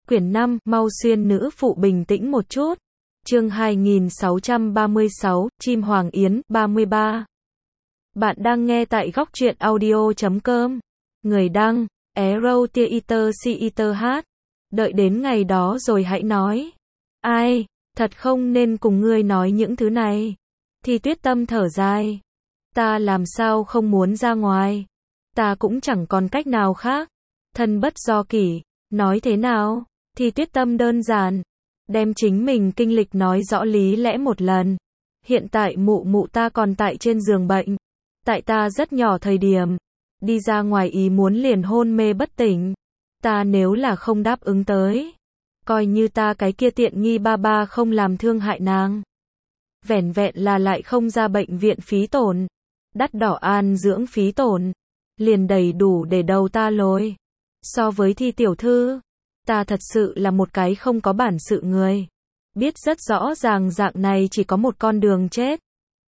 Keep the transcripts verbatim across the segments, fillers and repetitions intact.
Quyển năm, mau xuyên nữ phụ bình tĩnh một chút. Chương hai nghìn sáu trăm ba mươi sáu, Chim Hoàng Yến, ba mươi ba. Bạn đang nghe tại góc truyện audio chấm com. Người đăng, Arrow Theater Theater hát. Đợi đến ngày đó rồi hãy nói. Ai, thật không nên cùng ngươi nói những thứ này. Thì Tuyết Tâm thở dài. Ta làm sao không muốn ra ngoài. Ta cũng chẳng còn cách nào khác. Thân bất do kỷ, nói thế nào? Thì Tuyết Tâm đơn giản, đem chính mình kinh lịch nói rõ lý lẽ một lần. Hiện tại mụ mụ ta còn tại trên giường bệnh. Tại ta rất nhỏ thời điểm, đi ra ngoài ý muốn liền hôn mê bất tỉnh. Ta nếu là không đáp ứng tới, coi như ta cái kia tiện nghi ba ba không làm thương hại nàng. Vẻn vẹn là lại không ra bệnh viện phí tổn, đắt đỏ an dưỡng phí tổn, liền đầy đủ để đầu ta lôi. So với Thi tiểu thư, ta thật sự là một cái không có bản sự người. Biết rất rõ ràng dạng này chỉ có một con đường chết.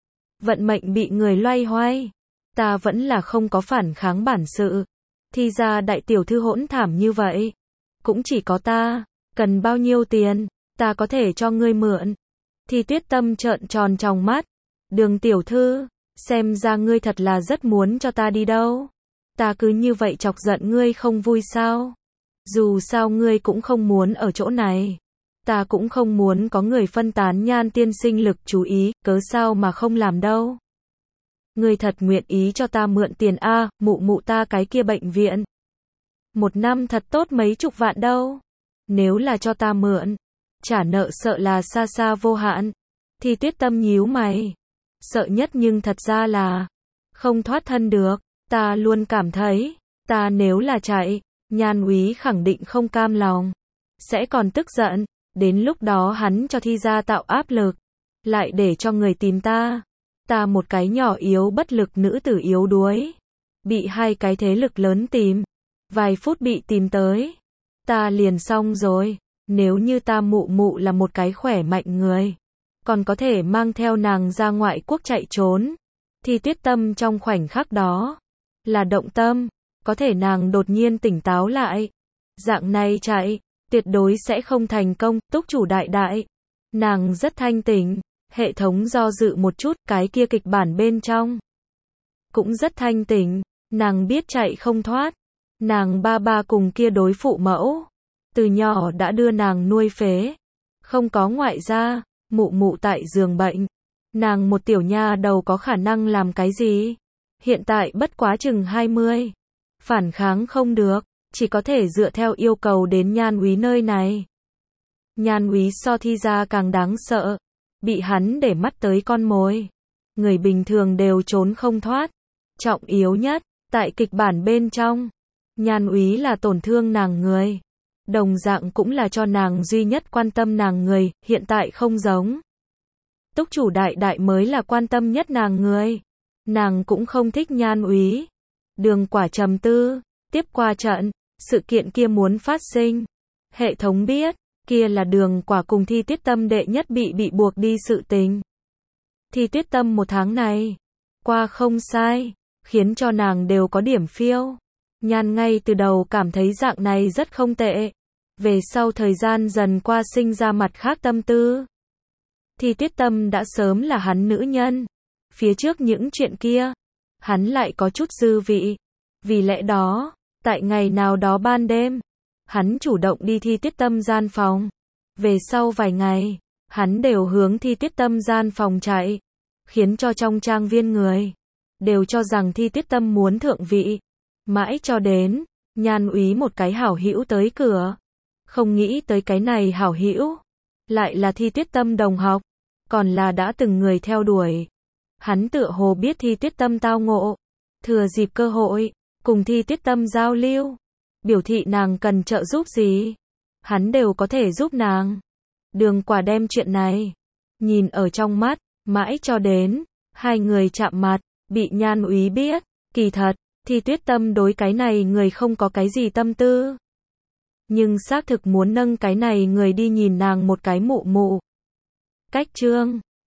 Vận mệnh bị người loay hoay. Ta vẫn là không có phản kháng bản sự. Thì ra đại tiểu thư hỗn thảm như vậy. Cũng chỉ có ta. Cần bao nhiêu tiền, ta có thể cho ngươi mượn. Thì Tuyết Tâm trợn tròn tròng mắt. Đường tiểu thư, xem ra ngươi thật là rất muốn cho ta đi đâu. Ta cứ như vậy chọc giận ngươi không vui sao? Dù sao ngươi cũng không muốn ở chỗ này. Ta cũng không muốn có người phân tán Nhan tiên sinh lực chú ý, cớ sao mà không làm đâu. Ngươi thật nguyện ý cho ta mượn tiền a, mụ mụ ta cái kia bệnh viện. Một năm thật tốt mấy chục vạn đâu. Nếu là cho ta mượn, trả nợ sợ là xa xa vô hạn. Thì Tuyết Tâm nhíu mày. Sợ nhất nhưng thật ra là không thoát thân được. Ta luôn cảm thấy, ta nếu là chạy, Nhan úy khẳng định không cam lòng, sẽ còn tức giận, đến lúc đó hắn cho Thi gia tạo áp lực, lại để cho người tìm ta. Ta một cái nhỏ yếu bất lực nữ tử yếu đuối, bị hai cái thế lực lớn tìm, vài phút bị tìm tới, ta liền xong rồi. Nếu như ta mụ mụ là một cái khỏe mạnh người, còn có thể mang theo nàng ra ngoại quốc chạy trốn. Thì Tuyết Tâm trong khoảnh khắc đó là động tâm, có thể nàng đột nhiên tỉnh táo lại. Dạng này chạy, tuyệt đối sẽ không thành công, túc chủ đại đại. Nàng rất thanh tỉnh, hệ thống do dự một chút, cái kia kịch bản bên trong cũng rất thanh tỉnh, nàng biết chạy không thoát. Nàng ba ba cùng kia đối phụ mẫu, từ nhỏ đã đưa nàng nuôi phế, không có ngoại gia, mụ mụ tại giường bệnh. Nàng một tiểu nha đầu có khả năng làm cái gì? Hiện tại bất quá chừng hai mươi. Phản kháng không được, chỉ có thể dựa theo yêu cầu đến Nhan úy nơi này. Nhan úy so Thi gia càng đáng sợ, bị hắn để mắt tới con mồi. Người bình thường đều trốn không thoát. Trọng yếu nhất, tại kịch bản bên trong, Nhan úy là tổn thương nàng người. Đồng dạng cũng là cho nàng duy nhất quan tâm nàng người, hiện tại không giống. Túc chủ đại đại mới là quan tâm nhất nàng người. Nàng cũng không thích Nhan úy. Đường Quả trầm tư, tiếp qua trận, sự kiện kia muốn phát sinh. Hệ thống biết, kia là Đường Quả cùng Thi Tuyết Tâm đệ nhất bị bị buộc đi sự tình. Thi Tuyết Tâm một tháng này, qua không sai, khiến cho nàng đều có điểm phiêu. Nhan ngay từ đầu cảm thấy dạng này rất không tệ. Về sau thời gian dần qua sinh ra mặt khác tâm tư. Thi Tuyết Tâm đã sớm là hắn nữ nhân. Phía trước những chuyện kia, hắn lại có chút dư vị. Vì lẽ đó, tại ngày nào đó ban đêm, hắn chủ động đi Thi Tuyết Tâm gian phòng. Về sau vài ngày, hắn đều hướng Thi Tuyết Tâm gian phòng chạy, khiến cho trong trang viên người đều cho rằng Thi Tuyết Tâm muốn thượng vị. Mãi cho đến, Nhan úy một cái hảo hữu tới cửa. Không nghĩ tới cái này hảo hữu lại là Thi Tuyết Tâm đồng học, còn là đã từng người theo đuổi. Hắn tựa hồ biết Thi Tuyết Tâm tao ngộ, thừa dịp cơ hội, cùng Thi Tuyết Tâm giao lưu, biểu thị nàng cần trợ giúp gì, hắn đều có thể giúp nàng. Đường Quả đem chuyện này nhìn ở trong mắt, mãi cho đến hai người chạm mặt, bị Nhan úy biết, kỳ thật, Thi Tuyết Tâm đối cái này người không có cái gì tâm tư. Nhưng xác thực muốn nâng cái này người đi nhìn nàng một cái mụ mụ. Cách chương